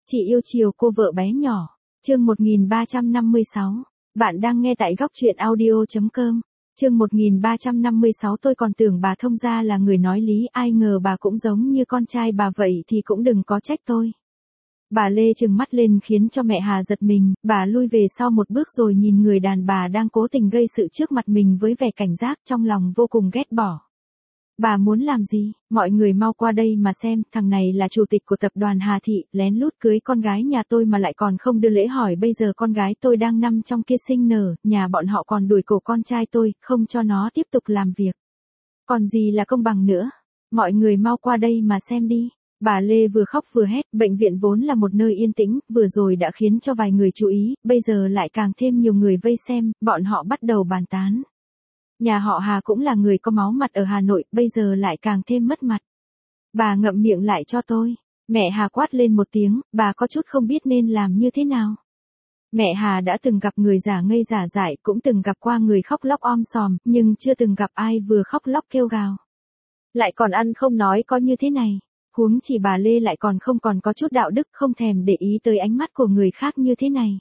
Chị yêu chiều cô vợ bé nhỏ. Chương 1356. Bạn đang nghe tại góc truyện audio.com. Chương 1356 tôi còn tưởng bà thông gia là người nói lý, ai ngờ bà cũng giống như con trai bà vậy thì cũng đừng có trách tôi. Bà Lê trừng mắt lên khiến cho mẹ Hà giật mình, bà lui về sau một bước rồi nhìn người đàn bà đang cố tình gây sự trước mặt mình với vẻ cảnh giác, trong lòng vô cùng ghét bỏ. Bà muốn làm gì? Mọi người mau qua đây mà xem, thằng này là chủ tịch của tập đoàn Hà Thị, lén lút cưới con gái nhà tôi mà lại còn không đưa lễ hỏi, bây giờ con gái tôi đang nằm trong kia sinh nở, nhà bọn họ còn đuổi cổ con trai tôi, không cho nó tiếp tục làm việc. Còn gì là công bằng nữa? Mọi người mau qua đây mà xem đi. Bà Lê vừa khóc vừa hét, bệnh viện vốn là một nơi yên tĩnh, vừa rồi đã khiến cho vài người chú ý, bây giờ lại càng thêm nhiều người vây xem, bọn họ bắt đầu bàn tán. Nhà họ Hà cũng là người có máu mặt ở Hà Nội, bây giờ lại càng thêm mất mặt. Bà ngậm miệng lại cho tôi. Mẹ Hà quát lên một tiếng, bà có chút không biết nên làm như thế nào. Mẹ Hà đã từng gặp người giả ngây giả dại, cũng từng gặp qua người khóc lóc om sòm, nhưng chưa từng gặp ai vừa khóc lóc kêu gào. Lại còn ăn không nói có như thế này. Huống chỉ bà Lê lại còn không còn có chút đạo đức, không thèm để ý tới ánh mắt của người khác như thế này.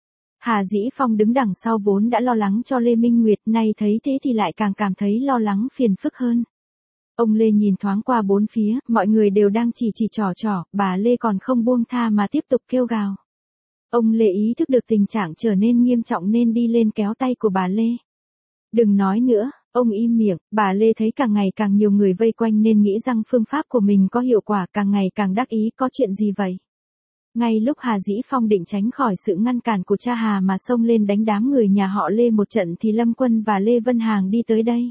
Hà Dĩ Phong đứng đằng sau vốn đã lo lắng cho Lê Minh Nguyệt, nay thấy thế thì lại càng cảm thấy lo lắng phiền phức hơn. Ông Lê nhìn thoáng qua bốn phía, mọi người đều đang chỉ trò, bà Lê còn không buông tha mà tiếp tục kêu gào. Ông Lê ý thức được tình trạng trở nên nghiêm trọng nên đi lên kéo tay của bà Lê. Đừng nói nữa, ông im miệng, bà Lê thấy càng ngày càng nhiều người vây quanh nên nghĩ rằng phương pháp của mình có hiệu quả, càng ngày càng đắc ý, có chuyện gì vậy? Ngay lúc Hà Dĩ Phong định tránh khỏi sự ngăn cản của cha Hà mà xông lên đánh đám người nhà họ Lê một trận thì Lâm Quân và Lê Vân Hàng đi tới đây.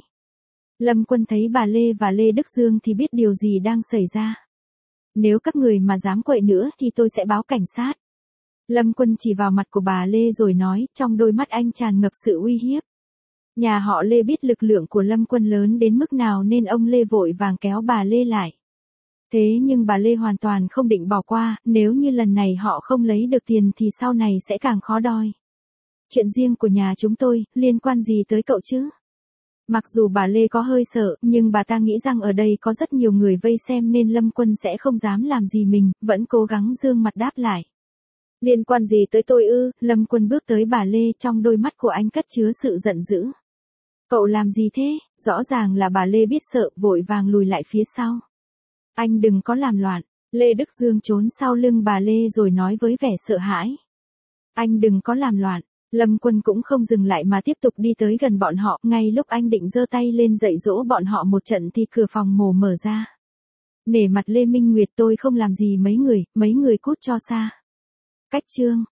Lâm Quân thấy bà Lê và Lê Đức Dương thì biết điều gì đang xảy ra. Nếu các người mà dám quậy nữa thì tôi sẽ báo cảnh sát. Lâm Quân chỉ vào mặt của bà Lê rồi nói, trong đôi mắt anh tràn ngập sự uy hiếp. Nhà họ Lê biết lực lượng của Lâm Quân lớn đến mức nào nên ông Lê vội vàng kéo bà Lê lại. Thế nhưng bà Lê hoàn toàn không định bỏ qua, nếu như lần này họ không lấy được tiền thì sau này sẽ càng khó đòi. Chuyện riêng của nhà chúng tôi, liên quan gì tới cậu chứ? Mặc dù bà Lê có hơi sợ, nhưng bà ta nghĩ rằng ở đây có rất nhiều người vây xem nên Lâm Quân sẽ không dám làm gì mình, vẫn cố gắng dương mặt đáp lại. Liên quan gì tới tôi ư? Lâm Quân bước tới bà Lê, trong đôi mắt của anh cất chứa sự giận dữ. Cậu làm gì thế? Rõ ràng là bà Lê biết sợ, vội vàng lùi lại phía sau. Anh đừng có làm loạn. Lê Đức Dương trốn sau lưng bà Lê rồi nói với vẻ sợ hãi. Anh đừng có làm loạn. Lâm Quân cũng không dừng lại mà tiếp tục đi tới gần bọn họ, ngay lúc anh định giơ tay lên dạy dỗ bọn họ một trận thì cửa phòng mổ mở ra. Nể mặt Lê Minh Nguyệt, tôi không làm gì mấy người cút cho xa. Cách chương.